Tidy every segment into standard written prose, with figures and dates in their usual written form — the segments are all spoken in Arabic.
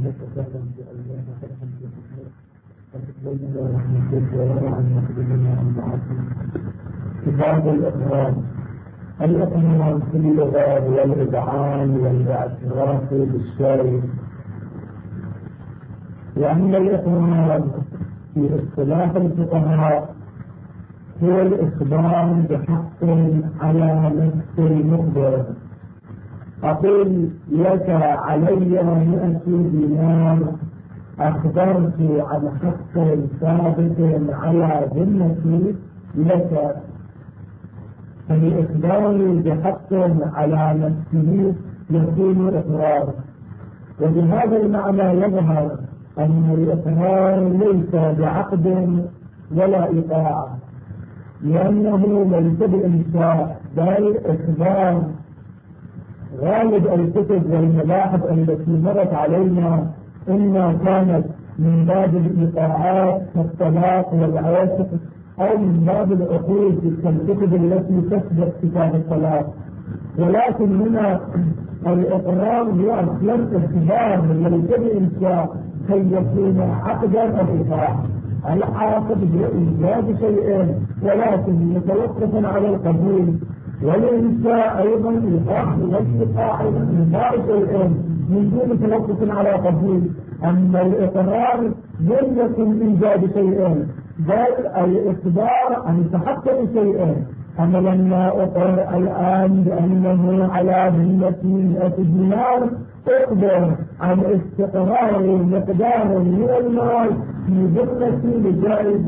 نتكلم بأيام الحمد لله وتتبين رحمة الله عن مقدمنا عن بعضهم كتاب الإقرار. الإقرار في اللغة والإذعان والاعتراف بالشيء، وأن الإقرار في اصطلاح الفقهاء هو الإخبار بحق على نفس المخبر. أقول لك علي 100 دينار، أخبرت عن حق ثابت على ذمتي لك، فالإخبار بحق على نفسه يكون إقرار. وبهذا المعنى يظهر أن الإقرار ليس بعقد ولا إيقاع، لأنه ليس بإنشاء بل إخبار. غالب الكتب والمباحث التي مرت علينا إما كانت من باب الإيقاعات كالطلاق والعواشق، أو من باب العقود كالكتب التي تثبت كتاب الطلاق. ولكن هنا الإقرار هو أصلا إخبار ليس بإنشاء كي يكون عقدا أو إيقاع. العاقد بإنجاز شيئين ولكن متوقفا على القبول، والإنشاء أيضا إيقاع والإيقاع من بعض شيئين من دون توقف على قبول. أما الإقرار لم يكن إنجاز شيئين بل الإخبار عن تحقق شيئين. أنا لما أقر الآن بأنه على ذمة 100 دينار أخبر عن استقرار مقدار من المال في ذمتي لجائز،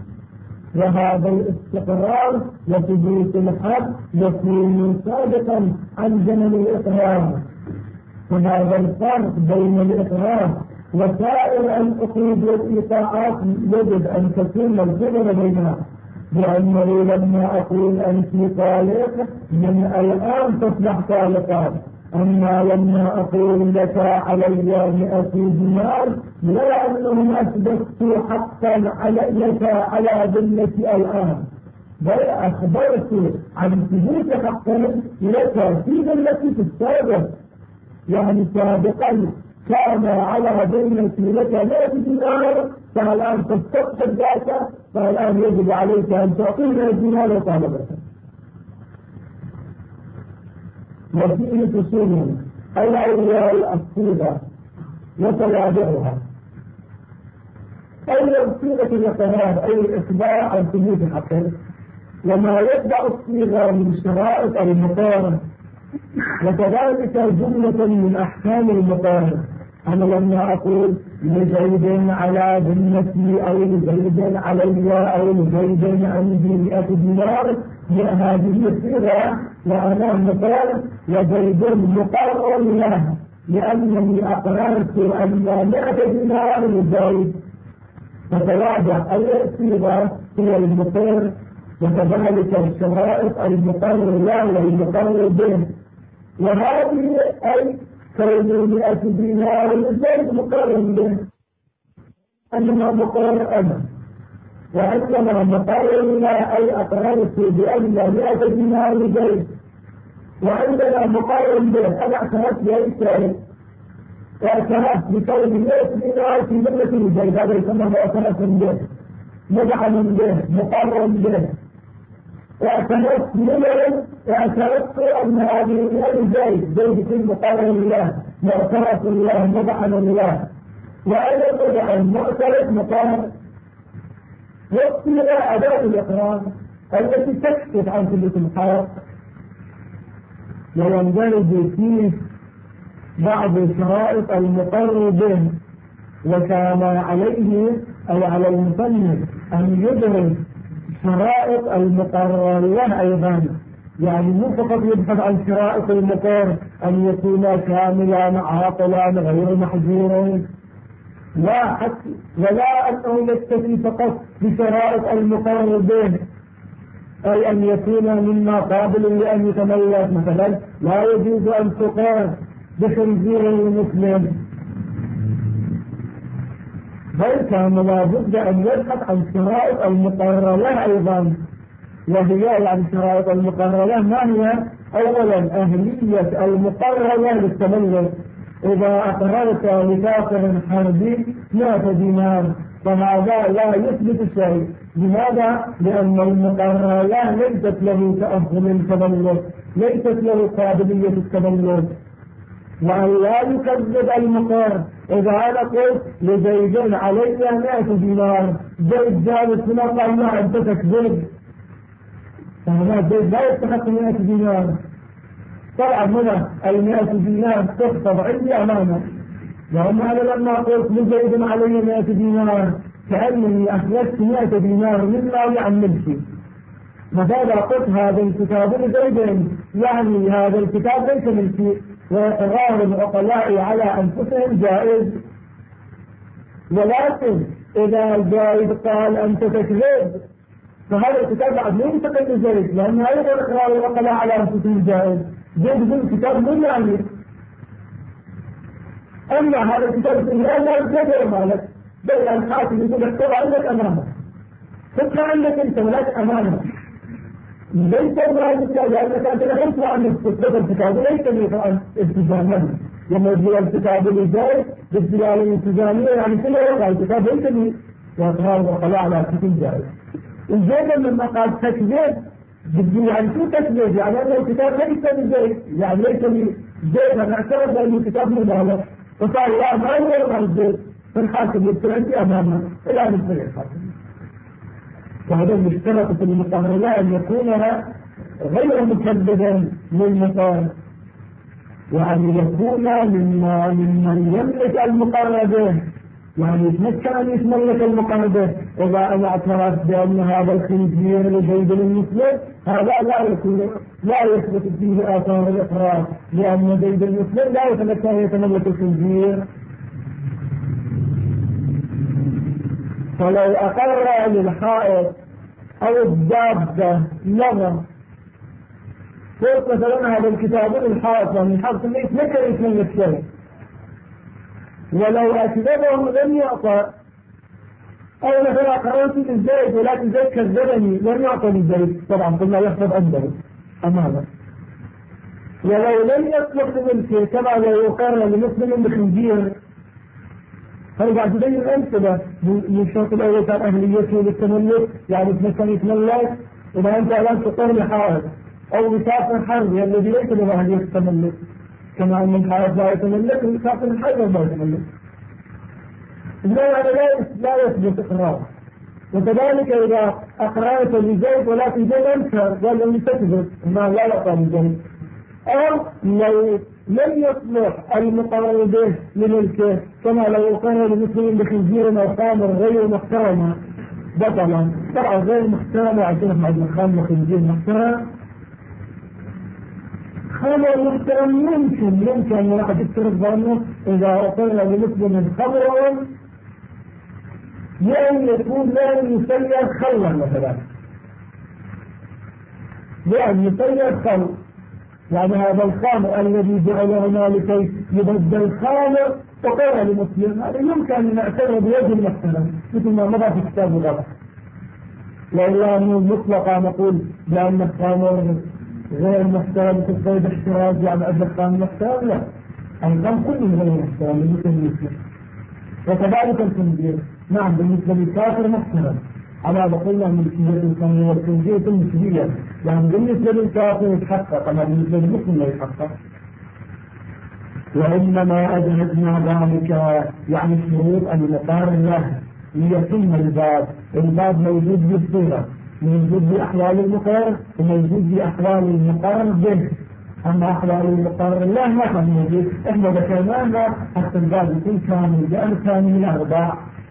وهذا الاستقرار وثبوت الحق يكون سابقا عن زمن الإقرار. فهذا الفرق بين الإقرار وسائر العقود والإيقاعات يجب أن تكون ملزمة بينها، لأنه لما أقول أنت طالق من الآن تصبح طالقا، أما لما أقول لك علي 100 دينار لا أنهم أثبتوا حقا لك على ذمتي الآن، بل أخبرت عن ثبوت حق لك في ذمتي في السابق. يعني سابقا كان على ذمتي لك 100 دينار، فالآن تستقبل ذاك، فالآن يجب عليك أن تعطينا الدينار وطالبك. وفيه فصول الأول الصيغة وتوابعها. أول صيغة الإقرار أي الإخبار عن ثبوت الحق، وما يتبع الصيغة من شرائط المقارنة، وكذلك جملة من أحكام المقارنة. أنا لما أقول لزيد على ذمتي أو لزيد علي أو لزيد عندي 100 دينار، هذه الصيغة وأنا مقر وزيد مقر له، لأنني أقررت أن 100 دينار لزيد. فتواضع الصيغة هي المقر، وكذلك الشرائط المقر له والمقر به. وهذه أي كون 100 دينار لزيد مقر به، أنما مقر أنا، وعندما مقر لا أي أقررت بأن 100 دينار لزيد، وعندما مقر به أنا اعترفت بأي واعترفت بكون 100 دينار في ذمة لزيد، هذا يسمى معترف به، مدعم به، مقر به. واعترفت بمن اعترفت أن هذه زيد يكون مقر لله، معترف لله، مدعم لله، وأنا مدعم معترف مقر. والصيغة أداة الإقرار التي تكشف عن ثبوت الحق، ويندرج فيه بعض شرائط المقر به. وكان عليه أي على المصنف أن يدرس شرائط المقرر له أيضا، يعني مو فقط يبحث عن شرائط المقر أن يكون كاملا عاقلا غير محجور، لا حتى ولا أنه يكتفي فقط بشرائط المقرر به، أي أن يكون مما قابل لأن يتملك. مثلا لا يجوز أن تقر بخنزير المسلم، بل كان لابد أن يبحث عن شرائط المقرر له أيضا، وهي يعني شرائط المقرر له ما هي؟ أولا أهلية المقرر للتملك، إذا أقررت لكافر حربي 100 دينار فهذا لا يثبت شيء. لماذا؟ لأن المقرر له ليست له تأهل التبلد، ليست له قابلية التبلد، وأن لا يكذب المقر. إذا أنا قلت لزيد علي 100 دينار، زيد جالس هنا قال لا أنت تكذب، فهذا زيد لا يستحق 100 دينار. طبعا هنا 100 دينار تخطب عندي أمانة، لأن أنا لما قلت لزيد علي 100 دينار كأنني أخرجت 100 دينار مما يعملك. فإذا قلت هذا الكتاب لزيد يعني هذا الكتاب ليس ملكي، وإقرار العقلاء على أنفسهم جائز. ولكن إذا زيد قال أنت تكذب فهذا الكتاب بعد لا ينتقل لزيد، لأن أيضا إقرار العقلاء على أنفسهم جائز. زيد يقول الكتاب من يعني، أما هذا الكتاب لا ينتقل مالك، بل الحاكم يقول اكتب عندك أمانة، تبقى عندك أنت ولك أمانة، ليس إبراهيم الكتاب لأنك أنت لم عن استثبت الكتاب، ليس لإقرار التزاما. لما يجي الكتاب لزيد بالدلالة الالتزامية يعني كله يقرأ الكتاب ليس لي، وإقرار العقلاء على أنفسهم جائز. الزيد لما قال تكذب بدي يعني شو تكذب؟ يعني أن الكتاب ليس لزيد، يعني ليس لزيد، أنا اعترف بأن الكتاب مبالغ، فقال لا ما يغير الزيد، فالحاكم يبتلعتي أمامه إلى أن يبتلع الحاكم. وهذا مشترك في المقرر أن يكون غير مكذبا للمقرر، وأن يكون ممن يملك المقرر به، يعني يتمكن أن يتملك المقرر به. إذا أنا اعترفت بأن هذا الخنزير لزيد المسلم، هذا لا يثبت فيه آثار الإقرار، لأن زيد المسلم لا يتمكن أن يتملك الخنزير. فلو أقر للحائط أو الدابة لغة قلت مثلا هذا الكتاب للحائط، يعني الحائط اللي يتمكن يتملك شيء، ولو أكذبهم لم يعطى، أو مثلا أقررت للزيد ولكن زيد كذبني لم يعطى للزيد، طبعا قلنا يحفظ عنده أمامه. ولو لم يطلق لملكه كما لو يقر لمسلم بخنزير، فإذا تبين الأمثلة من الشرط الأول كان أهليته للتملك، يعني تمكن يتملك. إذا أنت الآن تقر لحائط أو مسافر حربي الذي ليس له أهلية التملك، كما أن الحائط لا يتملك ومسافر الحربي لا يتملك، هذا لا يثبت إقرار. وكذلك إذا أقررت لزيد ولكن زيد أنكر قال لم تكذب ما لا يعطى لزيد، أو لو لم يصلح المقرر به لملكه كما لو أقر لمسلم بخنزير أو خامر غير محترمة بطلا، طبعا غير محترمة عشان مع الخامر وخنزير محترم. خامر محترم يمكن أن واحد يفترض ظنه إذا أقر لمسلم خمرا يعني يكون لا يسير خلا مثلا، يعني يسير خل، يعني هذا الخامر الذي جعله لكي يبدل خامر وقال لمسلم، هذا يمكن أن نعتبر بوجه محترم مثل ما مضى في كتاب الغرب. وإلا أنه مطلقا نقول لأن الخامر غير محترم في الصيد احتراز يعني أجل الخامر محترم، لا، الخامر كله غير محترم بالنسبة للمسلم. وكذلك الخنزير نعم بالنسبة للكافر محترم، على بقولنا من الخنزير والخنزير بالنسبية، يعني بالنسبة للكافر يتحقق أما بالنسبة للمسلم لا يتحقق. وإنما أجهزنا ذلك يعني الشروط أن نقار له ليتم الباب موجود بالصورة، موجود بأحوال المقرر وموجود بأحوال المقرر به. أما أحوال المقرر له ما كان موجود، إحنا ذكرناها حتى الباب يكون كامل بأركان من أربع.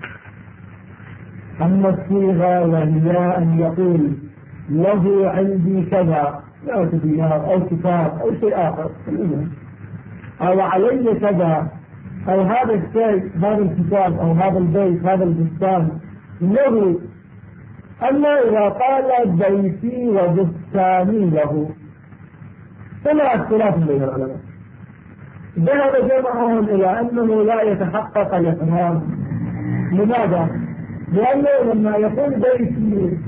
أما الصيغة وهي أن يقول له عندي كذا 100 دينار أو كتاب أو شيء آخر أو علي كذا أو هذا الشيء هذا الكتاب أو هذا البيت هذا البستان له. أما إذا قال بيتي وبستاني له فلا اختلاف بين العلماء. ذهب جمعهم إلى أنه لا يتحقق الإقرار. لماذا؟ لأنه لما يقول بيتي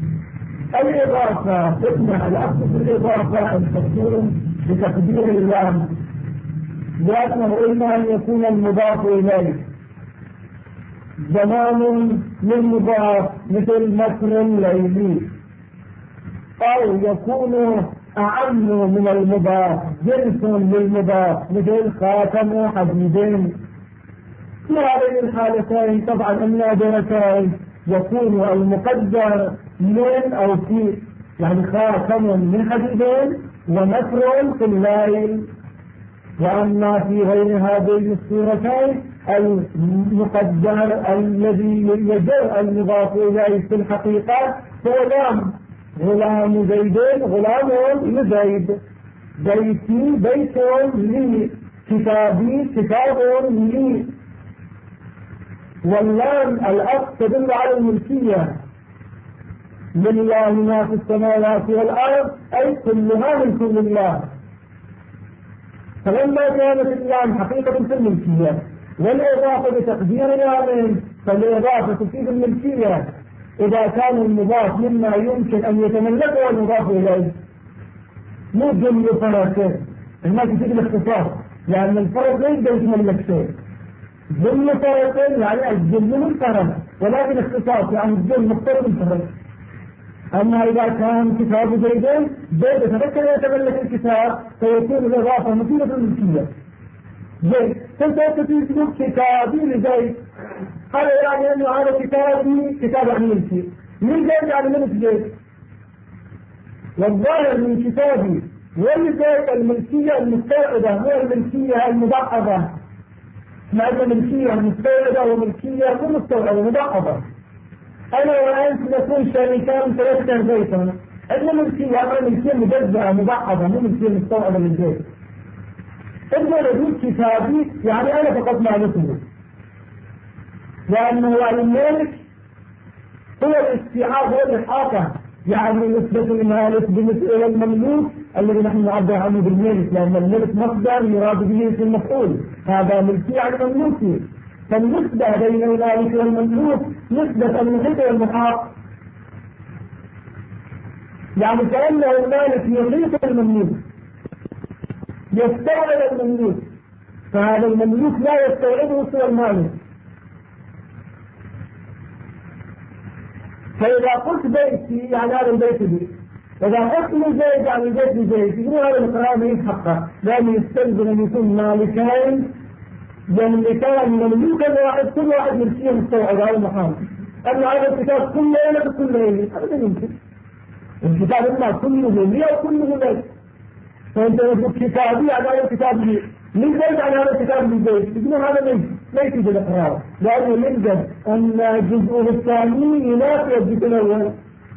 الإضافة اسمها الأصل في الإضافة أن تكون بتقدير اللام، لأنه إما أن يكون المضاف إليه زمان للمضاف مثل مكر ليلي، أو يكون أعم من المضاف جنس للمضاف مثل خاتم حديدين. في هذه الحالتين طبعا النادرتين يكون المقدر من أو في، يعني خاتم من حديدين ومكر في الليل. وأما في غير هذين الصورتين المقدر الذي يجر المضاف إليه في الحقيقة هو غلام زيدين غلام لزيد، بيتي بيت لي، كتابي كتاب لي. واللام الأصل تدل على الملكية، لله ما في السماوات والأرض أي كلها ملك لله. فلما كانت اللام حقيقة في الملكية والإضافة بتقدير العامل، فالإضافة تفيد الملكية إذا كان المضاف مما يمكن أن يتملكه المضاف إليه، مو جمل فرسين. ما تفيد الاختصاص لأن الفرس لا يقدر يتملك شيء. جمل فرسين يعني الجمل من فرس، ولكن اختصاص يعني الجمل مختلف من فرس. أما إذا كان كتاب زيدين زيد يتذكر يتملك الكتاب فيكون الإضافة مفيدة الملكية. زيد تقول كتابي لزيد، هذا يعني أنه هذا كتابي كتاب عن ملكي، من زيد يعني ملك زيد. والظاهر من كتابي ولزيد الملكية المستوعبة هو الملكية المضاعفة، مع أن الملكية المستوعبة وملكية مو مستوعبة مضاعفة. أنا وأنت نكون شريكان ثلاثة بيتا، عندنا ملكية أما ملكية مجزأة مضاعفة مو ملكية مستوعبة للبيت. إذا يقول كتابي يعني أنا فقط مالكه، لأنه المالك هو الاستيعاب والإحاطة، يعني نسبة المالك بالنسبة إلى المملوك الذي نحن نعبر عنه بالملك، لأن الملك مصدر يراد به اسم المفعول، هذا ملكي عن مملوكي. فالنسبة بين المالك والمملوك نسبة المحيط والمحاط، يعني كأنه المالك يحيط المملوك يستوعب المملوك، فهذا المملوك لا يستوعبه سوى المالك. فإذا قلت بيتي يعني هذا البيت بي، إذا قلت لزيد يعني البيت بزيد، يقول هذا الكلام يتحقق، لأنه يستلزم أن يكون مالكين يملكان مملوكا واحد، كل واحد ملكيه مستوعب هذا محال. أن هذا الكتاب كله ليلة كل ليلة هذا يمكن. الكتاب إما كله لي أو كله لي، فأنت تقول كتابي على هذا الكتاب لي، من زيد على هذا الكتاب من زيد، يقولون هذا ليس بالإقرار، لأنه يوجد أن الجزء الثاني ينافي الجزء الأول.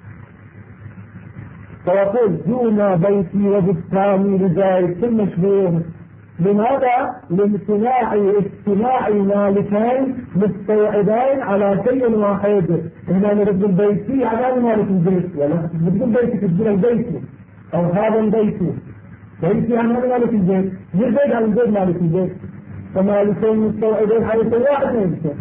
فيقول دون بيتي وبستاني لزيد في المشهور. لماذا؟ لاجتماع مالكين مستوعبين على شيء واحد. هنا نرد البيتي على مالك البيت، ولا نرد البيت في الدين البيتي أو هذا البيتي بيتي عن مالك البيت، يزيد عن البيت مالك البيت، فمالكين مستوعبين على شيء واحد يمكن.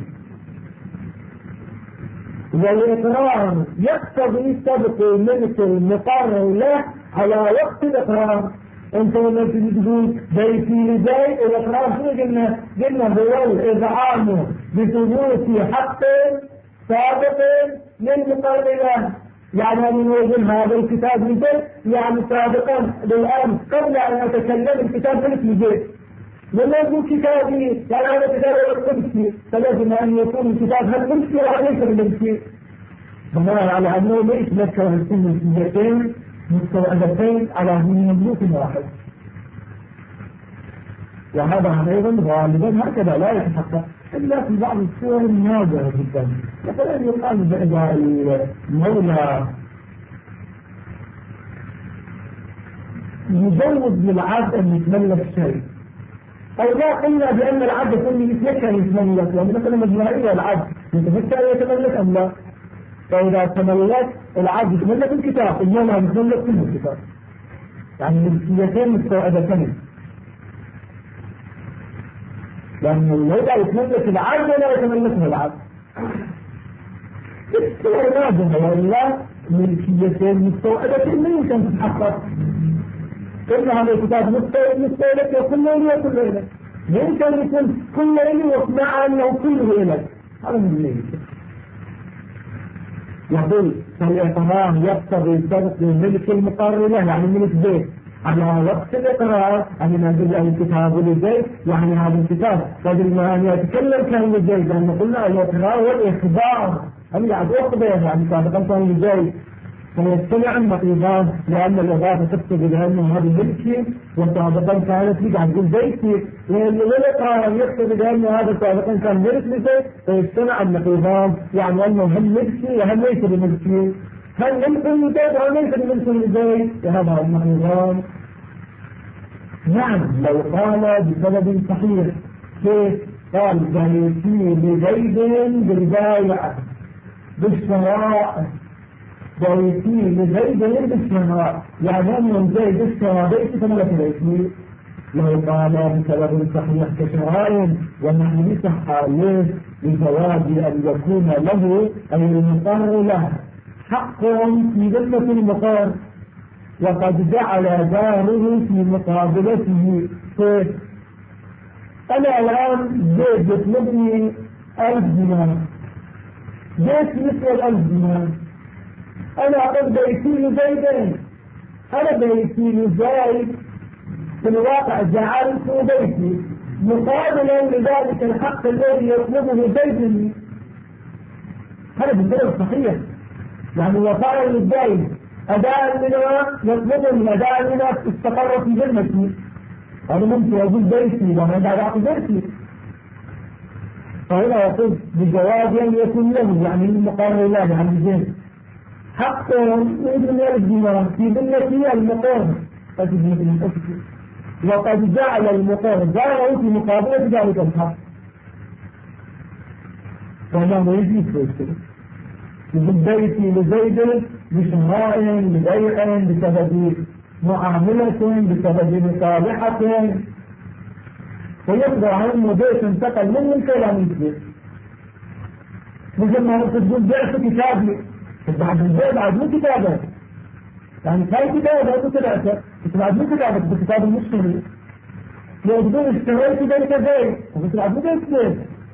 والإقرار يقتضي سبق ملك المقرر له على وقت الإقرار. انت لما تجي تقول بيتي لزيد الإقرار شنو قلنا هو الإذعان بثبوت حق سابق للمقرر له، يعني أن نوزن هذا الكتاب لزيد يعني سابقا للأمس قبل أن يتكلم الكتاب ملك لزيد. لما يقول كتابي يعني هذا كتاب القدسي فلازم أن يكون الكتاب هل ملكي وليس ملكي، بناء على أنه ليس لك الملكيتين مستوعبتين على مملوك واحد. وهذا أيضا غالبا هكذا لا يتحقق إلا في بعض الصور النادرة جدا، مثلا يقال بإذا المولى يجوز للعبد أن يتملك شيء، أو لا قلنا بأن العبد كله يتملك أن يتملك، يعني مثلا مجموعية العبد يتفكر أن يتملك أم لا؟ فإذا تملك العبد يتملك الكتاب، المولى يتملك كل الكتاب، يعني ملكيتين مستوعبتين، لأن المولى يتملك العبد ولا يتملكه العبد. الصور نادرة وإلا ملكيتين مستوعبتين لا يمكن تتحقق. إن هذا الكتاب مستوعب لك كل ليلة كل ليلة، يمكن يكون كل إلي واقنع أنه كله إلك، هذا من ليس. يقول فالإقرار يقتضي الفرق ملك المقر له، يعني ملك بيت على وقت الإقرار أن نقول الكتاب لزيد، يعني هذا الكتاب قبل ما أن يتكلم كان لزيد، لأن قلنا الإقرار والإخبار أن يعني أخبر، يعني سابقا كان لزيد فيجتمع النقيضان، لأن الإضافة تقتضي بأنه هذا ملكي وسابقا كانت لك عن بيتي، والإقرار يقتضي بأن هذا سابقا كان ملك لزيد، فيجتمع النقيضان، يعني أنه هم ملكي وهم ليس بملكي، هل ملك لزيد أو ليس بملك لزيد، وهذا النقيضان. نعم لو قال بسبب صحيح، كيف قال بيتي لزيد بالبايع بالشراء، بيتي لزيد بالشراء، يعني أن زيد اشترى بيتي فملك بيتي. لو قال بسبب صحيح كشراء ونحن نصح ليه لجواز أن يكون له أي المقر له حق في ذمة المقر، وقد جعل داره في مقابلته. كيف؟ أنا الآن زيد يطلبني 1000 دينار، بيت مثل 1000 دينار، أنا أقول بيتي لزيدين، أنا بيتي لزيد في الواقع جعلت بيتي مقابلا لذلك الحق الذي يطلبه زيد مني، هذا بالدليل صحيح. يعني وقال للزيد أداء لنا يطلب من أداء لنا استقر في ذمتي، هذا ممكن يقول بيتي وأنا أداء بيتي، فهنا يقول بجواز أن يكون له يعني المقر له عن زيد حق من 1000 دينار في ذمتي المقر، وقد جعل المقر جعله في مقابلة ذلك الحق، فما يجيز بيته يقول بيتي لزيد بشراء لبيع بسبب معاملة بسبب مصالحة، فيقدر عنه بيت انتقل من ملك إلى ملك، مثل ما تقول بعت كتابي بعد البيع بعد مو كتابه، يعني كاي كتابه هذا كتابه بعد مو كتابه بكتاب المشتري، لو تقول اشتريت بيت زيد وقلت بعد مو بيت زيد،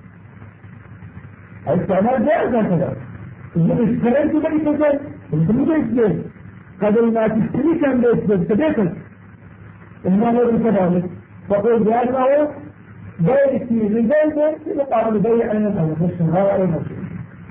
الاستعمال جائز هكذا، تقول اشتريت بيت زيد وقلت مو بيت زيد، قبل ما تشتري كان بيت زيد كبيتك، إنما هو كذلك، تقول بأنه بيتي لزيد في مقابل بيع أو شراء أو شيء.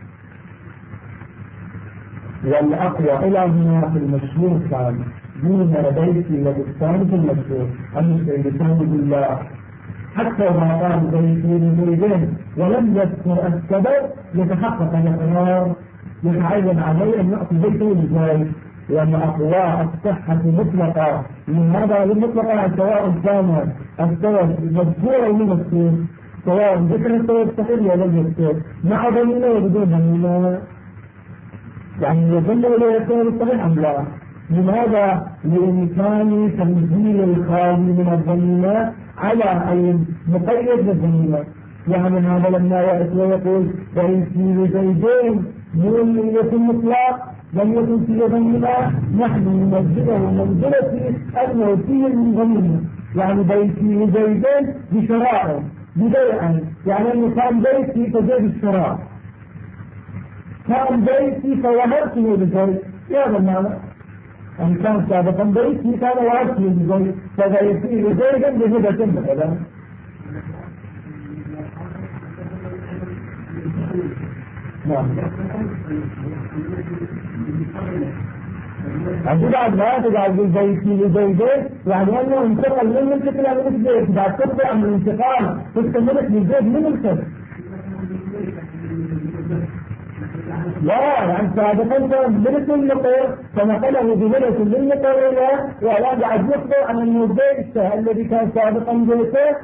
والأقوى إلى هنا في المشهور كان دون بيتي وبستان في المشهور أن يستيقظون بالله، حتى ما قال بيتي لزيدين ولم يذكر السبب يتحقق الإقرار يتعين عليه أن يعطي بيته لزيد، لأن أقوى الصحة مطلقة من هذا المطلقة سواء كان السبب مذكورا من السين، سواء ذكر السبب صحيح ولا لم يذكر مع ضمنه وبدون ضمنه، يعني يظل إليه السبب الصحيح أم لا؟ لماذا؟ لإمكان تنزيل الخالي من الضمينة على أي مقيد بالضمينة، يعني هذا لما يأتي ويقول بيتي لزيدين من يكون مطلق لم يكن في ضمننا، نحن ننزله منزلة أنه فيه المضمنة، يعني بيتي لزيدين بشراء ببيعا، يعني أنه كان بيتي كزيد الشراء، كان بيتي فوهبته لزيد، هذا المعنى، أن كان سابقا بيتي كان وهبته لزيد، فبيتي لزيدا بهبة مثلا. نعم. عندي بعد ما تقعد بيتي لزيدين يعني أنه انتقل من ملك إلى ملك زيد، بعد تطلع من الانتقال تستملك لزيد من ملكه. لا يعني سابقا كان ملك المقر فنقله بملك للمقر له، ولا بعد يخبر عن أنه البيت الذي كان سابقا بيته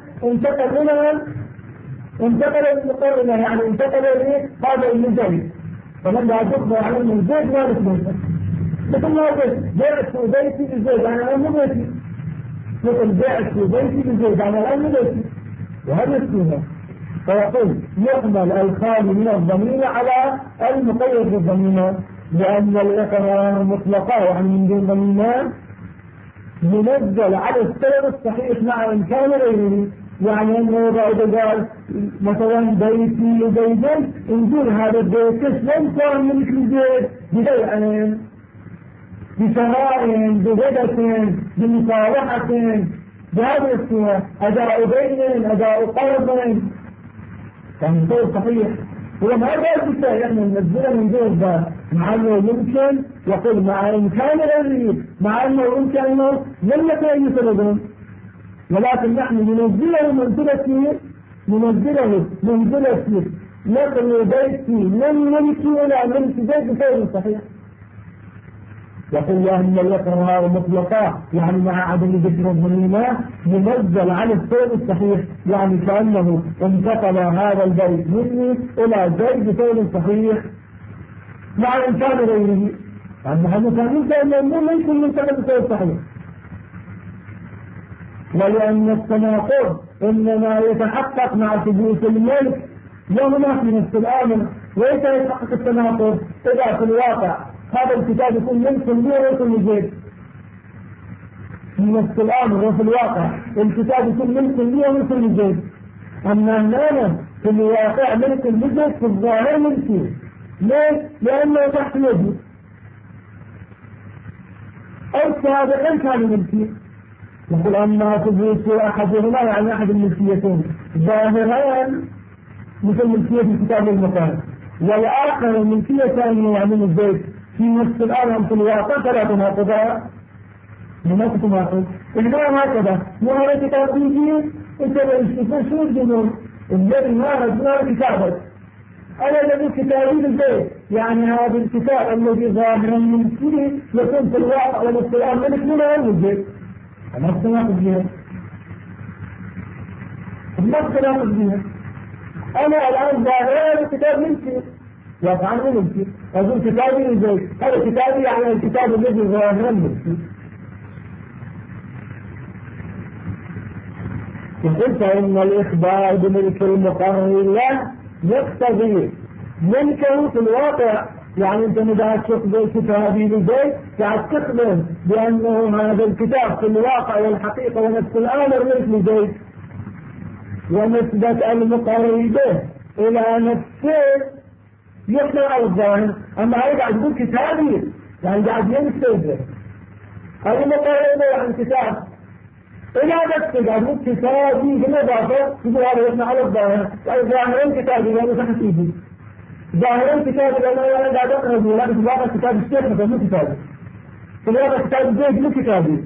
انتقل المقر له، يعني انتقل إليه هذا المزيد، فلما بعد يخبر عن أنه الزيد مالك بيته، مثل ما قلت بعت بيتي لزيد أنا مو بيتي، مثل بعت بيتي لزيد أنا مو بيتي، وهذا السنة. فيقول يحمل الخالي من الضمينة على المقيد بالضمينة، لأن الإقرار مطلقة يعني من دون ضمينة ينزل على السبب الصحيح مع إمكان غيره، يعني انه اذا قال مثلا بيتي وبيتي نقول هذا البيت شلون كان ملك البيت ببيعين بشرائع بغدة بمصالحة بهذه الصورة أداء دين أداء قرض كان غير صحيح. هو ما قال بالتالي احنا ننزله من غير ذا مع انه يمكن يقول مع امكان غيره مع انه يمكن انه لم يكن يسردون، ولكن نحن ننزله منزلة نقل بيتي من ملكي الى ملك بيت غير صحيح. يقول أن الإقرار مطلقا يعني مع عدم ذكر الظلمات منزل عن الفعل الصحيح، يعني كأنه انتقل هذا البيت مني إلى زيد بفعل صحيح مع إمكان غيره، يعني هذا كان أنه ليس منتقل بفعل صحيح. ولأن التناقض إنما يتحقق مع ثبوت الملك وهما في نفس الآمر، ليس يتحقق التناقض إذا في الواقع هذا الكتاب يكون ملك لي وليس لزيد في نفس الامر، وفي الواقع الكتاب يكون ملك لي وليس لزيد. اما هنا في الواقع ملك لزيد في الظاهر ملكي. ليه؟ لانه تحت يدي او سابقا كان ملكي. يقول اما ثبوت احدهما يعني احد الملكيتين ظاهران مثل ملكيه الكتاب المكان، والاخر الملكيه ثانيه يعني الزيت في نفس الآن في الواقع فلا تناقضها لماذا تناقض؟ إنما هكذا وهذا كتاب يجي أنت بإشتفاء شو الجنون الذي ما كتابك أنا الذي كتابي بالبيت، يعني هذا الكتاب الذي ظاهرا من فيه يكون في الواقع ونفس الآن ملك من غير البيت ما تناقض بها أنا الآن ظاهرا الكتاب من فيه وأفعل ملكي أقول كتابي لزيد، هذا كتابي يعني الكتاب الذي ظاهرا ملكي. وقلت إن الإخبار بملك المقرر له يقتضي ملكه في الواقع، يعني أنت إذا تقبل كتابي لزيد قاعد تقبل بأنه هذا الكتاب في الواقع والحقيقة ونفس الأمر ملك لزيد، ونسبة المقرر به إلى نفسه يحمل على الظاهر. اما هذا قاعد يقول كتابي يعني قاعد ينسب هذا مقارنه عن كتاب الى نفسه قاعد يقول كتابي بالاضافه يقول هذا يحمل على الظاهر، يعني ظاهرا كتابي لانه تحت ايدي ظاهرا كتابي لانه انا قاعد اقرا ولكن في الواقع كتاب الشيخ مثلا مو كتابي، في الواقع كتاب زيد مو كتابي.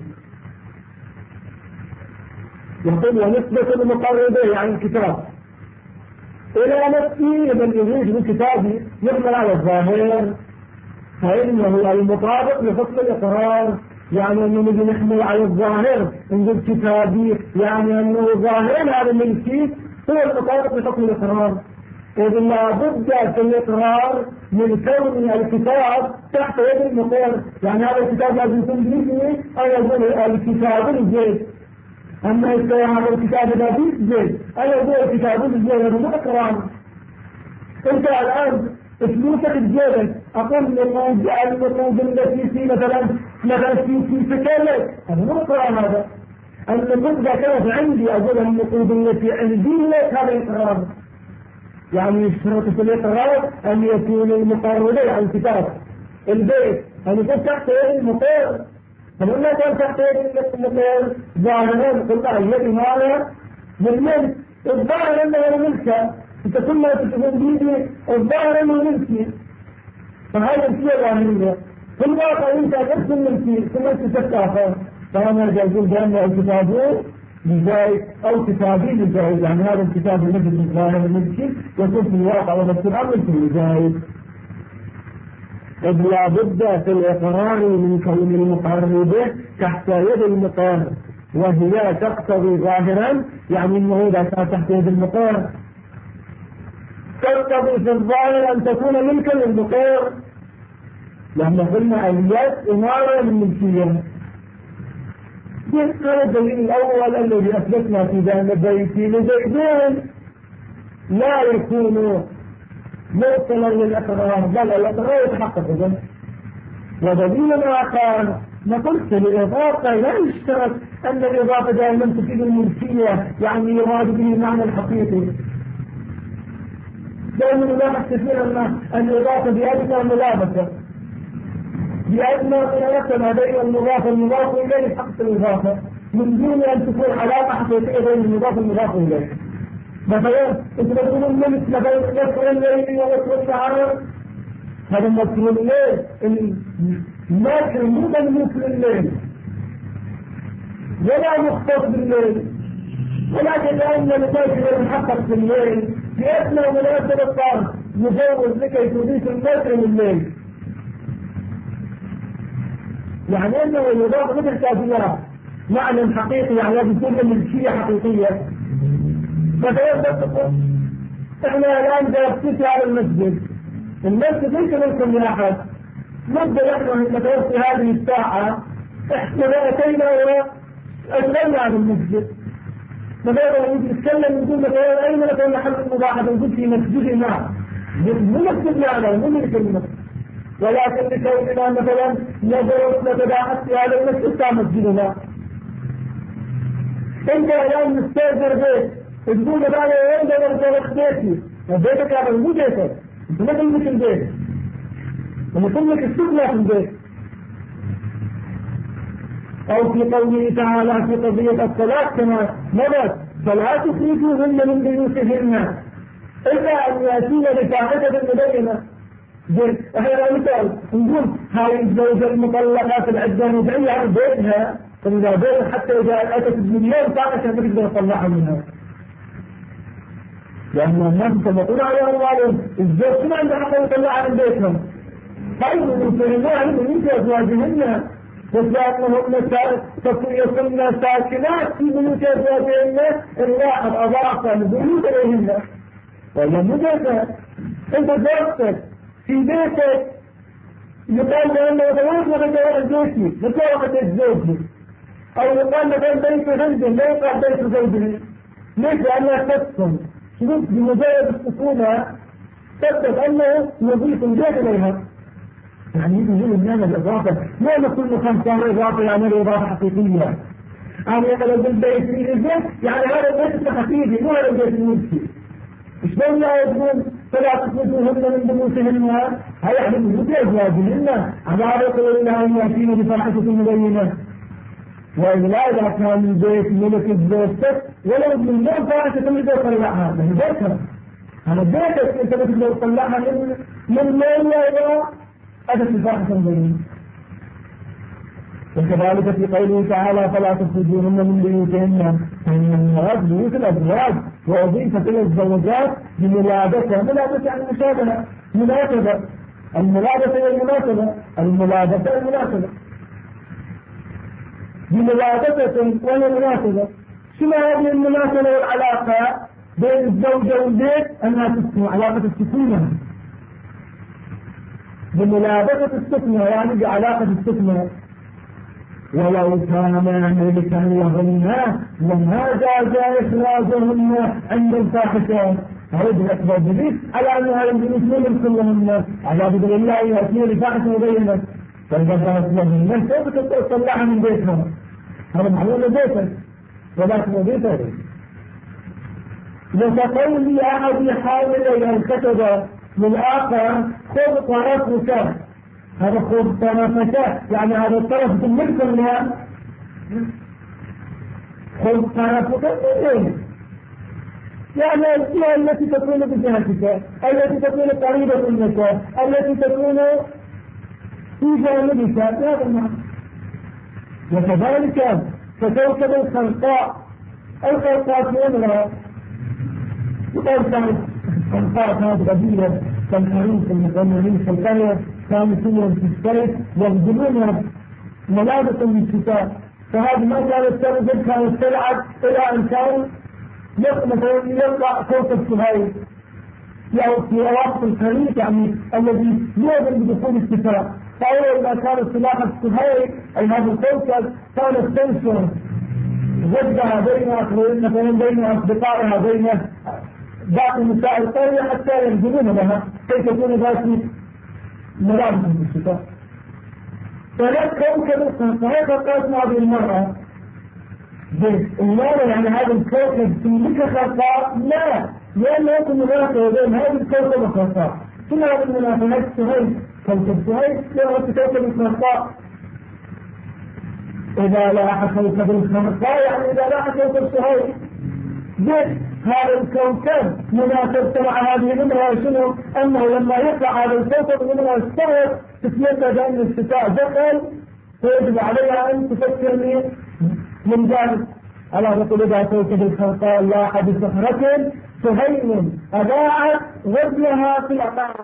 يقول ونسبة المقارنه به يعني الكتاب إلى نفسي من يريد بالكتاب يحمل على الظاهر فإنه المطابق لحكم الإقرار، يعني أنه نجي نحمل على الظاهر نقول كتابي يعني أنه ظاهر هذا الملكي هو المطابق لحكم الإقرار. إذ لا بد في الإقرار من كون الكتاب تحت يد المقر، يعني هذا الكتاب لازم يكون باسمي أو يقول الكتاب الجيد، أما هذا الكتاب إذا بيسجل أنا أقول الكتاب الجيد هذا مو إقرار. أنت الآن فلوسك بجيبك أقول النقود التي في مثلا في سكالك هذا مو إقرار. هذا النقود إذا كانت عندي أقول النقود التي عندي لك هذا إقرار، يعني شروط في الإقرار أن يكون المقرر عن كتاب البيت أن يكون تحت يد المقر، فلما كان تحت يد المقر ظاهرا قلنا الذي هذا للملك الظاهر أنه ملكه، أنت كل ما تتكلم بيدي الظاهر أنه ملكي، فهذا الشيء ظاهرية في الواقع أنت نفس الملكي ثم تتكافى، فأنا أقول بأنه الكتاب لزايد أو كتابي لزايد، يعني هذا الكتاب الذي الظاهر الملكي يكون في الواقع ونفس الأمر في لزايد. إذ لا بد في الإقرار من كون المقرر به تحت يد المقر، وهي تقتضي ظاهرا يعني أنه إذا كان تحت يد المقر تقتضي في الظاهر أن تكون ملكا للمقر، لأن قلنا اليد إمارة للملكية. هذا الدليل الأول الذي أثبتنا في ذلك البيت لزيدين لا يكون موصلا للإقرار بل الإقرار يتحقق إذن. ودليل آخر ما قلت الإضافة لا يشترط أن الإضافة دائما تفيد الملكية، يعني يراد به المعنى الحقيقي. دائما نلاحظ كثيرا أن الإضافة بأدنى ملابسة، بأدنى مناسبة بين المضاف والمضاف إليه حق الإضافة، من دون أن تكون علاقة حقيقية بين المضاف والمضاف إليه. مثلا تقولون الملك مثلا يذكر الليل ويذكر النهار، هذا مذكر الليل، الماكر مو مملوك لليل ولا مختص بالليل، ولكن لأن الماكر يحقق في الليل بأدنى مناسبة صار مجوز لكي تضيف الماكر لليل. يعني أنه يضاف مثل كافيات معنى حقيقي، يعني لازم تكون ملكية حقيقية. مثلا احنا الآن جالسين على المسجد ليس ملكا لأحد، نبدأ نحن مثلا في هذه الساعة احنا أتينا وأشغلنا عن المسجد، مثلا نتكلم نقول مثلا أين مثلا محل المباحثة، نقول في مسجدنا، مو مسجدنا أنا مو ملك المسجد، ولكن لكوننا مثلا نتباحث في هذا المسجد بتاع مسجدنا. انت الان مستاجر بيت تقول له بقى وين ده مرتبط بيتي، بيتك هذا مو بيتك، انت ما تملك البيت، انت تملك السكنة في البيت. او في قوله تعالى في قضية الصلاة كما مضت، فلا تخرجوهن من بيوتهن الا ان ياتين بفاحشة مبينة. احنا مثال نقول هاي الزوجة المطلقة في العدة ندعيها عن بيتها، فإذا بيت حتى إذا أتت بمليون فاحشة ما تقدر تطلعها منها، لأن الناس يطلقون على أموالهم، الزوج شنو عنده حق يطلعها من بيتهم؟ طيب يفهموها من أنت أزواجهن، وكأنهن يصلن ساكنات في بيوت أزواجهن إلا أن أضاعف البيوت إليهن، ولا مو بيتها. أنت زوجتك في بيتك يقال لأنه يتوقف بيت زوجتي، يتوقف بيت زوجتي، أو يقال مثلا بيت زوجه لا يقع بيت زوجه. ليش؟ لأنها تسكن، شروط بمجرد السكونة تثبت أنه يضيف البيت إليها. يعني يجب أن نعمل الإضافة، لا نقول مكان صار إضافة يعني الإضافة حقيقية. يعني لو بالبيت في البيت يعني هذا البيت الحقيقي مو هذا البيت الملكي. شلون لا يقول فلا تخرجوهن من بيوتهن؟ هيحدث بيوت أزواجهن على رسول الله أن يأتين بفاحشة مبينة. وإلا إذا كان البيت ملك زوجتك ولو من دون فاحشة تقدر تطلعها، لأن بيتها هذا بيتك، أنت تقدر تطلعها من ليلة إلى أتت بفاحشة مبينة. وكذلك في قوله تعالى فلا تخرجوهن من بيوتهن، فإن المراد بيوت الأزواج وأضيفت إلى الزوجات بملابسة، ملابسة يعني مشابهة، مناسبة، الملابسة هي المناسبة، الملابسة المناسبة، بملابسة وهي مناسبة. شنو هذه المناسبة والعلاقة بين الزوجة والبيت؟ أنها تسكن، علاقة السكونة، بملابسة السكنة يعني بعلاقة السكنة. ولو كان ملكا لهن لما جاز إخراجهن عند الفاحشة، هذا الأكبر دليل على أن هذا الجنس ملك لهن، على بدل الله يأتي لفاحشة مبينة، فإذا كانت لهن كيف تطلعها من بيتها؟ هذا معلوم بيتك ولكن بيتك. وكقول أحد حاملي الكتب للآخر خذ طرفك، هذا خذ طرفك يعني هذا الطرف الملك لها، خذ طرفك إيه؟ يعني الجهة التي تكون بجهتك، التي تكون قريبة منك، التي تكون في جانبك، هذا المعنى. وكذلك ككوكب الخلقاء، الخلقاء في أمرها يقول الخلقاء كانت قبيلة كالحريف المغنمين في القرية، كانوا سنوا في الصيف يخدمون ملابسا للشتاء، فهذه ما كانت تنزل، كانت تلعب إلى أن كان مثلا يطلع صوت السهيل في أواخر الخريف، يعني الذي يؤذن بدخول الشتاء. فأول ما كانت سلاح السهيل أي هذا الكوكب كانت تنشر ضدها بين أصدقائها بين باقي نساء القرية حتى يخدمون لها كي تكون ذات ملابس في الشتاء. ثلاث كوكب صحيح قالت هذه المرأة المرأة يعني هذا الكوكب تملك خفاء؟ لا، لأن يكون منافع بين هذا الكوكب الخفاء. كل هذه المنافعات سهيل، كوكب سهيل له كوكب الخفاء. إذا لاح كوكب الخفاء يعني إذا لاح كوكب سهيل هذا الكوكب مناسبة مع هذه الامرأة شنو؟ أنه لما يطلع هذا الكوكب الامرأة استوت تتمنى بأن الشتاء دخل فيجب عليها أن تفكر من ذلك. ألا تقول إذا كوكب الخفاء لاح بصخرة سهيل أضاعت غزلها في الأقارب.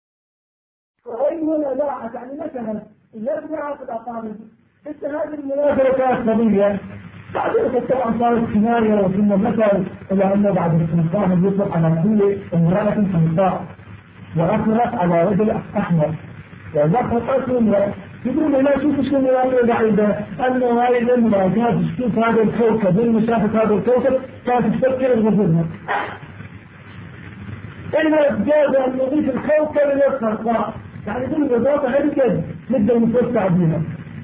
سهيل أضاعت يعني مثلا غزلها في الأقارب. هذه المناسبة كانت قضية. بعدين طبعا صارت كناية وثم مثل إلى أنه بعد السلطان يطلق على كل امرأة خنثاء وأطلق على رجل أحمر وذكر قسم يقول لا شوف شو المناسبة بعيدة أنه هاي الامرأة كانت تشوف هذا الكوكب من مسافة هذا الكوكب كانت تفكر الغزلها إلا جاز أن نضيف الكوكب إلى الخنثاء يعني كل بساطة هكذا نقدر نتوسع بها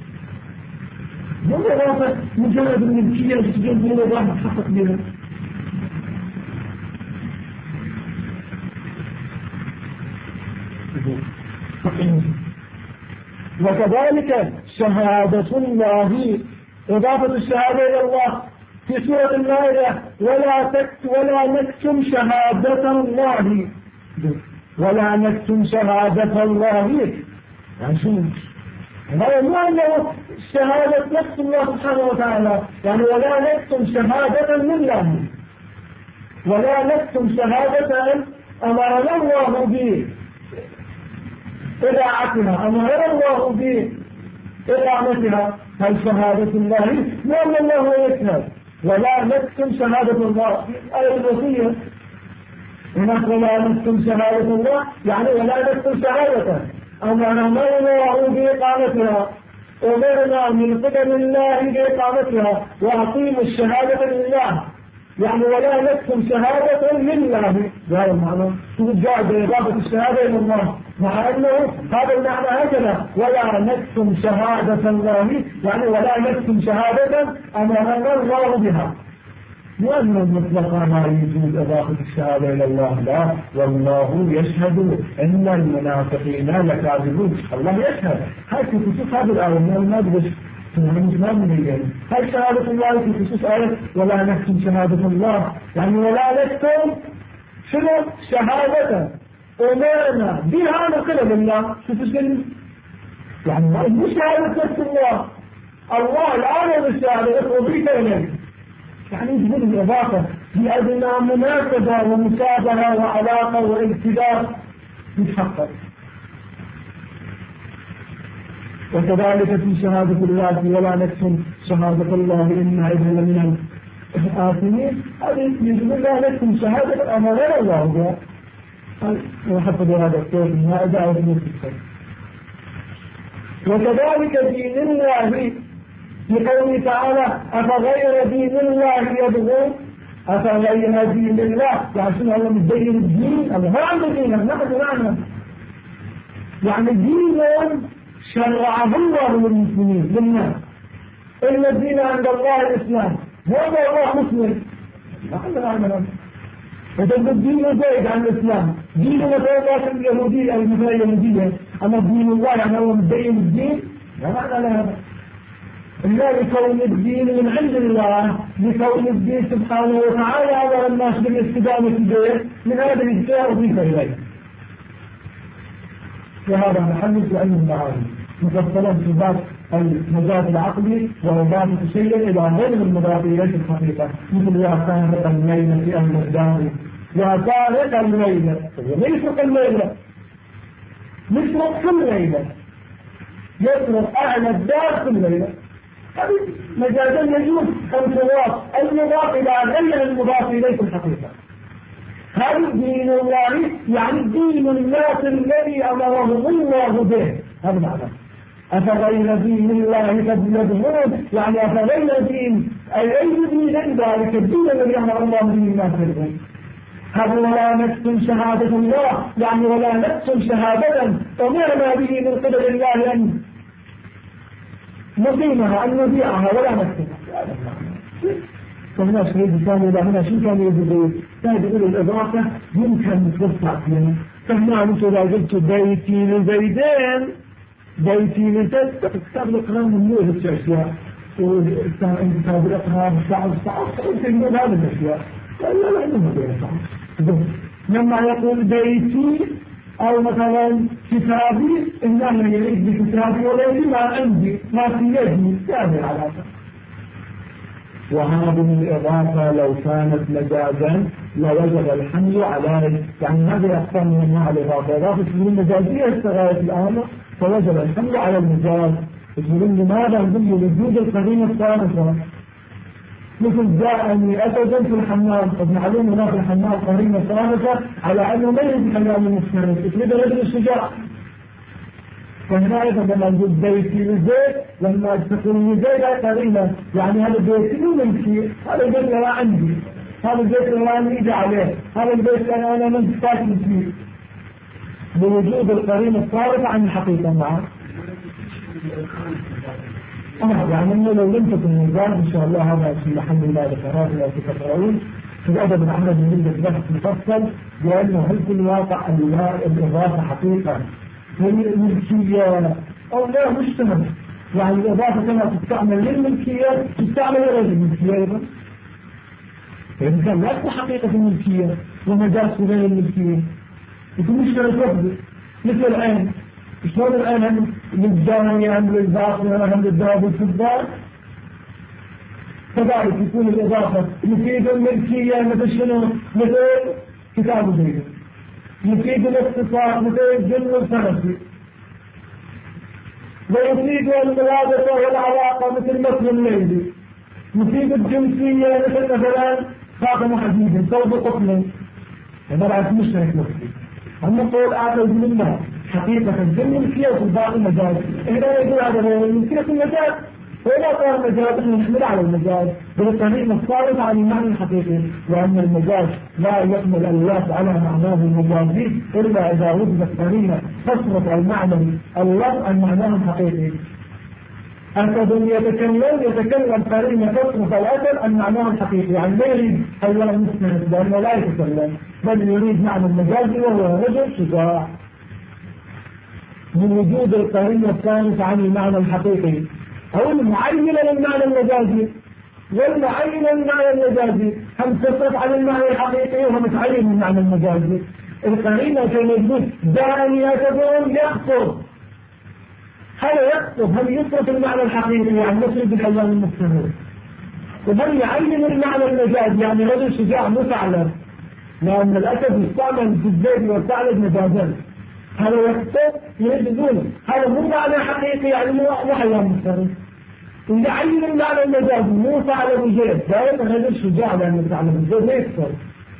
مو إضافة مجرد الملكية وتسجل بها إضافة تحقق بها. وكذلك شهادة الله إضافة الشهادة إلى الله في سورة المائدة ولا نكتم شهادة الله ولا نكتم شهادة الله يعني شو؟ هذا مو أنه شهادة نفس الله سبحانه وتعالى يعني ولا نكتم شهادة لله ولا نكتم شهادة أمرنا الله به إذاعتها أمرنا الله به إقامتها هل شهادة الله لأن الله يشهد ولا نكتم شهادة الله أي الوصية هناك ولا نكتم شهادة الله يعني ولا نكتم شهادته أمرنا الله بإقامتها أمرنا من قبل الله بإقامتها وأقيموا الشهادة لله يعني ولا نكتم شهادة لله هذا المعنى جاء بإضافة الشهادة إلى الله مع أنه هذا المعنى هكذا ولا نكتم شهادة الله يعني ولا نكتم شهادة أمرنا الله بها لأن المطلق ما يجوز إضافة الشهادة إلى الله لا والله يشهد إن المنافقين لكاذبون الله يشهد هاي في خصوص هذه الآية ما بدش ما من هاي شهادة الله في خصوص آية ولا نكتم شهادة الله يعني ولا نكتم شنو شهادة أمرنا بها نقل الله شوف يعني مو شهادة نفس الله الآن بالشهادة وضيف إليه يعني يجب الإضافة بأدنى مناسبة ومشابهة وعلاقة وامتداد يتحقق وكذلك في شهادة الله ولا نكتم شهادة الله إنا إذا لمن الآثمين هذه يجب الله نكتم شهادة أما غير الله بها وحفظ هذا الكتاب ما أدعى المسلم وكذلك دين الله في قوله تعالى أفغير دين الله يبغون أفغير دين الله يعني شنو الله متدين الدين الله ما عنده دين نحن معنا يعني دين شرعه الله للمسلمين للناس إن الدين عند الله الإسلام هذا الله مسلم نحن معنا إذا الدين زائد عن الإسلام دين مثلا اليهودية أو مثلا اليهودية أما دين الله يعني هو متدين الدين لا معنى لهذا إلا لكون الدين من عند الله لكون الدين سبحانه وتعالى أمر الناس بالاستدامة به من هذا الإجتهاد أضيف إليه وهذا محل في علم المعاني مفصلا في باب المضاف العقلي وإضافة شيء إلى غير المضاف إليه الحقيقة مثل يا سارق الليل في أهل الدار يا سارق الليل وليسرق الليل يسرق كل ليلة يسرق أعلى الدار كل ليلة هذه مجازا يجوز المضاف إلى غير المضاف إليه الحقيقة هذا دين الله يعني دين الناس الذي أمره الله به هذا معنى أفغير دين الله تبغون يعني أفغير دين أي دين ذلك الدين الذي أمر الله به الناس به هذا ولا نكتم شهادة الله يعني ولا نكتم شهادة أمرنا به من قبل الله أن نقيمها أن نبيعها ولا نكتبها. فهنا شيء ثاني، لا هنا شيء كان يقول تقول الإضافة يمكن توسع فيها. فهنا أنت إذا قلت بيتي لزيدين بيتي لزيد تستغرق لهم النور الأشياء وأنت تستغرقها بالصعب وتقول هذه الأشياء لا إنه بيصعب. لما يقول بيتي أو مثلا كتابي إنما يريد بكتابي وليس ما عندي ما في يدي هذه العلاقة. وهذه الإضافة لو كانت مجازا لوجب الحمل على يعني هذه أقسام من أنواع الإضافة. إضافة المجازية استغاية الأمر فوجب الحمل على المجاز. يقولون لماذا يقول وجود القرينة الثالثة مثل جاءني أسدا في الحمام. قد معلوم هنا في الحمام قرينة ثالثة على أنه ما يجب حمام المستند اتلد رجل الشجاع. فهنا أيضا لما نقول بيتي لزيت لما تقول لزيت قرينة يعني هذا بيتي ملكي، هذا البيت لا عندي، هذا البيت لا نيجي عليه، هذا البيت أنا من ساكن فيه بوجود القرينة الثالثة عن الحقيقة معه. يعني أنه لو لم تكن مجال إن شاء الله هذا في محل الله ذكرات أو في تقرؤون في الأدب الأحمد من جلد بحث مفصل بأنه هل في الواقع الإضافة حقيقة هي الملكية أو لا مجتمع. يعني الإضافة كما تستعمل للملكية تستعمل غير الملكية أيضا. فإذا كان لا تكون حقيقة الملكية ومجاز غير الملكية يكون مشكلة تفضل مثل الآن. شلون الآن هم للجاني هم للباطل هم للذهب والفضة كذلك يكون الإضافة يفيد الملكية مثل شنو؟ مثل كتاب زيد. يفيد الاختصاص مثل الجن والفرسي. ويفيد المرادفة والعلاقة مثل مثل الليلي. يفيد الجنسية مثلا خاتم حديد ثوب قطن. هذا رأيت مشترك نفسي. أما قول أعطي منه حقيقة الملكية وفي الباقي المجاز. إذا يقول هذا الملكية في المجاز وإذا كان المجاز نحمل على المجاز بالطريقة الصارفة عن المعنى الحقيقي. وأن المجاز لا يحمل اللفظ على معناه المجازي إلا إذا وجدت قرينة تصرف المعنى اللفظ عن معناه الحقيقي. أسد يتكلم قرينة تصرف الأسد عن معناه الحقيقي. يعني لا يريد أولا مسلم لأنه لا يتكلم بل يريد معنى المجازي وهو رجل شجاع. من وجود القرينة الثالثة عن المعنى الحقيقي أو المعينة للمعنى المجازي. والمعينة للمعنى المجازي هم تصرف عن المعنى الحقيقي وهم تعين المعنى المجازي. القرينة كان يقول دعني يتدون يخطب. هذا يخطب هل يصرف المعنى الحقيقي يعني نصرف بالأيام المستمر. وهل يعين المعنى المجازي يعني رجل شجاع مفعلا لأن الأسد يستعمل في الزيت والثعلب مجازا. هذا يخطب يجدون هذا مو معنى حقيقي يعني مو حيوان مفترس. إذا عين المعنى المجازي مو ثعلب وزيت دائما رجل شجاع لأن الثعلب والزيت لا يكثر.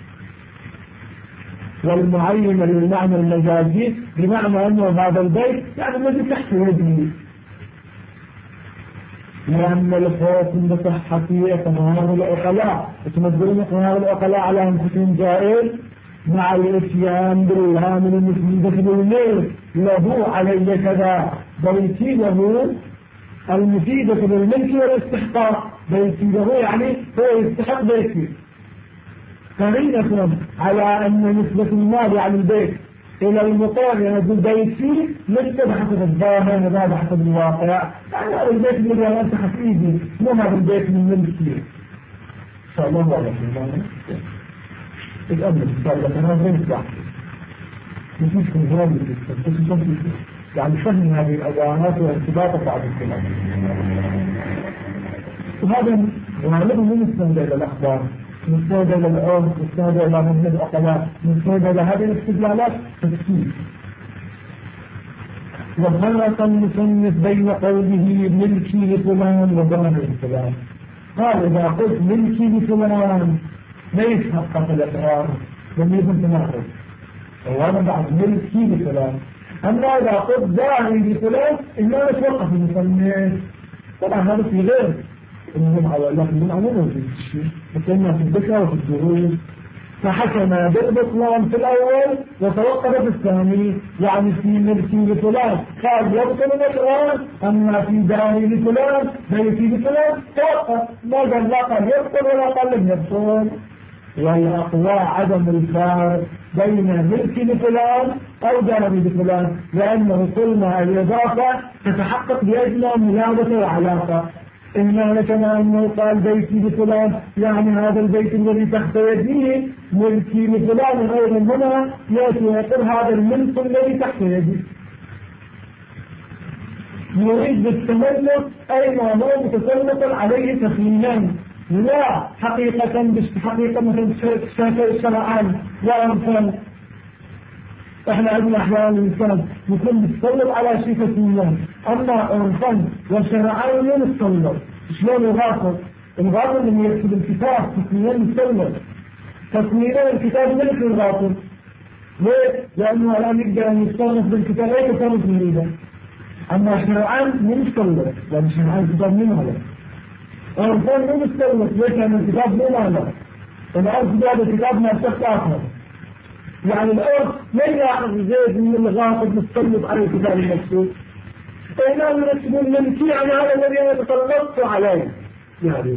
والمعين للمعنى المجازي بمعنى أنه هذا البيت يعني الذي تحت يده. لأن الخوف من صحته إقناع العقلاء وتمدون إقناع العقلاء على أنفسهم جائر مع الاتيان بالهام المفيدة بالميل له علي كذا بيتي له المفيدة بالملك والاستحقاق. بيتي له يعني هو يستحق بيتي. قرينة على أن نسبة المال عن البيت إلى المطار يقول بيتي ليس بحسب الظاهر هذا بحسب الواقع. يعني هذا البيت اللي أنت حسيبي مو هذا البيت من ملكي. شاء الله واضح الأمر السابق أنا غير صح نسيكم هذا يعني فهم هذه الأدوانات وارتباط بعض الكلام. وهذا غالبا من يستند إلى الأخبار نستند إلى العرف نستند إلى من العقلاء نستند إلى هذه الاستدلالات تفسير. وفرق المصنف بين قوله ملكي لفلان وظاهر فلان. قال إذا قلت ملكي لفلان ليس حقا في الإقرار لم يكن تناقض وأنا بعد ملكي لفلان. أما إذا قلت ظاهري لفلان إنما نتوقف المصنف طبعا هذا في غير إنهم على لكن من عموم في الشيء لكنها في الذكر وفي الدروس فحكم بالبطلان في الأول وتوقف في الثاني، يعني في ملكي لفلان قال يبطل الإقرار، أما في داري لفلان بيتي لفلان توقف، ما قال لا قال يبطل ولا قال لم يبطل. والأقوى عدم الفارق بين ملكي لفلان أو داري لفلان، لأنه قلنا الإضافة تتحقق بأجل ملابسة وعلاقة. إنما كما أنه قال بيتي لفلان يعني هذا البيت الذي تحت يديه ملكي لفلان، غير هنا يأتي ويقول هذا الملك الذي تحت يدي. يريد بالتملك أي ما هو متسلط عليه تقنينا، لا حقيقة مثل شرعان وأمثال. احنا عندنا احيانا الانسان يكون متسلط على شيء تقنيا، اما عرفا وشرعان لا متسلط. شلون الغاصب؟ الغاصب اللي يكتب الكتاب تقنيا متسلط، تقنيا الكتاب ملك الغاصب. ليه؟ لانه الان يقدر ان يتصرف بالكتاب اي تصرف يريده، اما شرعان مو متسلط، لان شرعان كتاب مو مالك. عرفا مو متسلط، ليش؟ لان الكتاب مو مالك، الارض هذا الكتاب ما شخص اخر. يعني الأرض من يأخذ زيد من الغاصب متسلط على الكتاب المكتوب، إنهم يكتبون ملكي عن هذا الذي أنا تسلطت عليه. يعني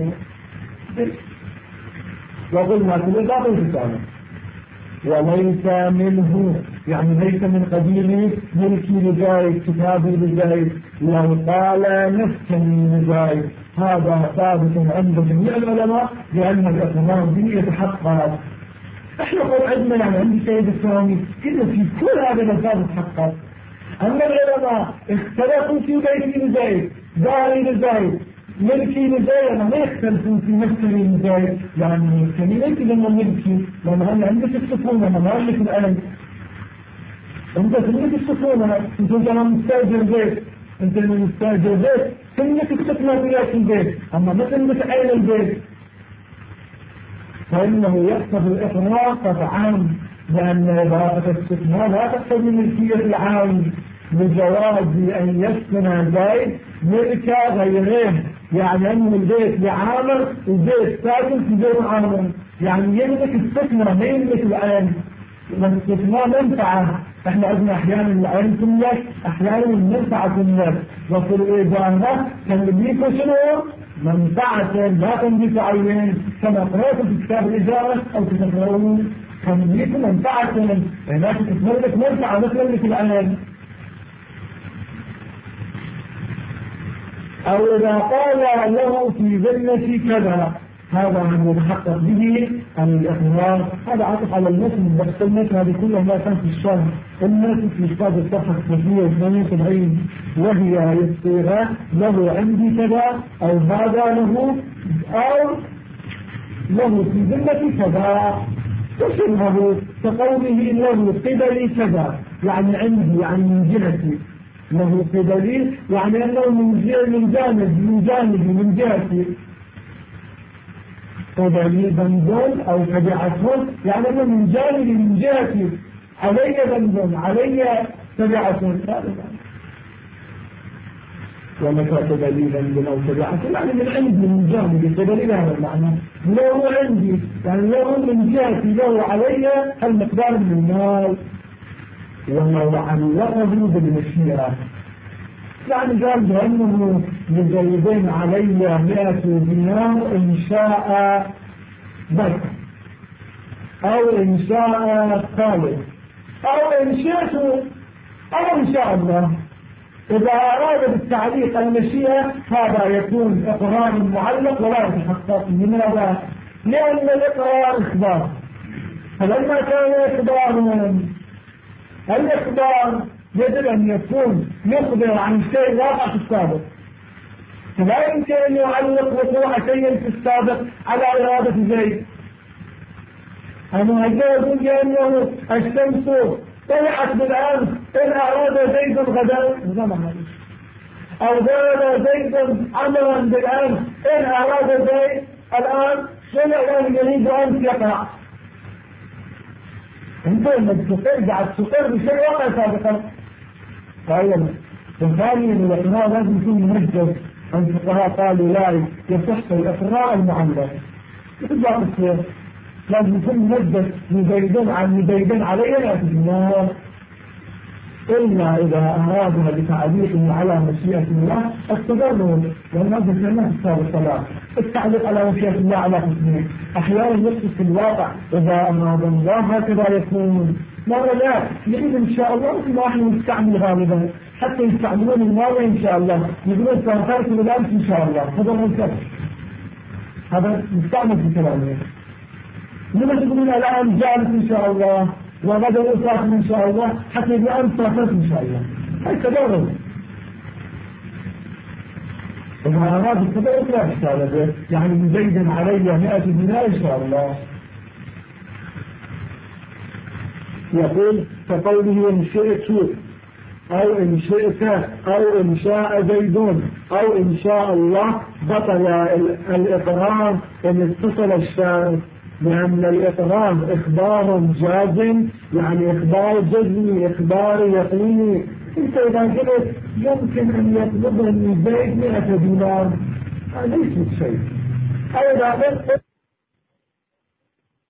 وقلنا في الإضافة الكتابة وليس منه، يعني ليس من قبيل ملكي لزايد كتابي لزايد، لو قال نفسني لزايد هذا ثابت عند جميع العلماء لأن الإقرار به يتحقق. احنا قول عندنا يعني عندي سيد الثاني كله في كل هذا الأسباب تحقق. أما العلماء اختلفوا في بيتي لزايد، داري لزايد، ملكي لزايد، أنا ما يختلفون في مسكني لزايد، يعني مسكني ليس لما ملكي، لما أنا عندك السكونة أنا ما أملك الآن. أنت تملك السكونة، أنت أنا مستأجر بيت، أنت مستأجر بيت تملك السكنة في البيت، أما ما تملك عين البيت. فإنه يقتضي الإقرار قطعا، لأن إضافة السكنى لا تقتضي ملكية العام لجواز أن يسكن زيد ملك غيره، يعني أن البيت لعامر والبيت ساكن في بيت عامر، يعني يملك السكنى ما يملك العين، والسكنى منفعة. احنا عندنا أحيانا العين تملك، أحيانا المنفعة تملك، وفي الإضافة تملك شنو؟ منفعة لا تملك عين، كما قرأت في كتاب الإجارة أو تتكررون تملك منفعة، هناك تتملك منفعة لا تملك العين. أو إذا قال له في ذمتي كذا، هذا عن يتحقق به عن الإقرار، هذا عاطف على المسلم، بس المسلم هذه كلها ما كان في الشرح. الناس في كتاب الصفحة 372 وهي الصيغة له عندي كذا، أو هذا له، أو له في ذمتي كذا، وشبهه كقوله له قبلي كذا، يعني عندي يعني من جهتي، له قبلي يعني أنه من جانبي من جهتي، قبلي ذنب أو تبعة يعني أنه من جانبي من جهتي، علي ذنب علي تبعة، ومتى قبلي ذنب أو تبعة يعني من عندي من جانبي، قبلي هذا المعنى، له عندي يعني له من جهتي، له علي المقدار من المال، ولو علقه بالمشيئة، يعني قال بأنه مزيدين علي 100 دينار إن شاء بك، أو إن شاء خالد، أو إن شئت، أو إن شاء الله. إذا أراد بالتعليق المشيئة هذا يكون إقرار معلق ولا يتحقق. لماذا؟ لأن الإقرار إخبار، فلما كان الإخبار يجب أن يكون يخبر عن شيء واقع في السابق، فلا يمكن أن يعلق وقوع شيء في السابق على إرادة زيد. أنا أقول بأنه الشمس طلعت بالأمس إن أراد زيد غدا، أو ذهب زيد عملا بالأمس إن أراد زيد الآن طلع أن يريد أمس يقع. انت لما ترجع تقر بشيء واقع سابقا. فأيضا الثاني من الإقرار لازم يكون ممجد. الفقهاء قالوا لا يصح الإقرار المعلق مثل باقي الصيغ، لازم يكون مدة مزيدين عن مزيدين عليه 100 دينار، إلا إذا أرادنا بتعليقه على مشيئة الله التضرر، لأن هذا كلمة كتاب الصلاة. التعليق على مشيئة الله على قسمين، أحيانا يحدث في الواقع إذا أراد الله هكذا يكون، مرة لا يريد إن شاء الله مثل ما احنا نستعمل غالبا، حتى يستعملون الماضي إن شاء الله، يقولون سأفرق بالأمس إن شاء الله، هذا منكر، هذا مستعمل في كلامه. لما تقولون الآن جالس إن شاء الله وغدا أسافر إن شاء الله، حتى إذا أنت سافرت إن شاء الله، هاي تدرج. إذا أراد التدرج لا إشكال به، يعني مزيدا علي 100 دينار إن شاء الله. يقول كقوله إن شئت أو إن شئت أو إن شاء زيدون أو إن شاء الله بطل الإقرار إن اتصل الشارع، لأن الإقرار إخبار جازم، يعني إخبار جزمي، إخبار يقيني. أنت إذا قلت يمكن أن يطلب من زيد 100 دينار ليس شيء، أو إذا قلت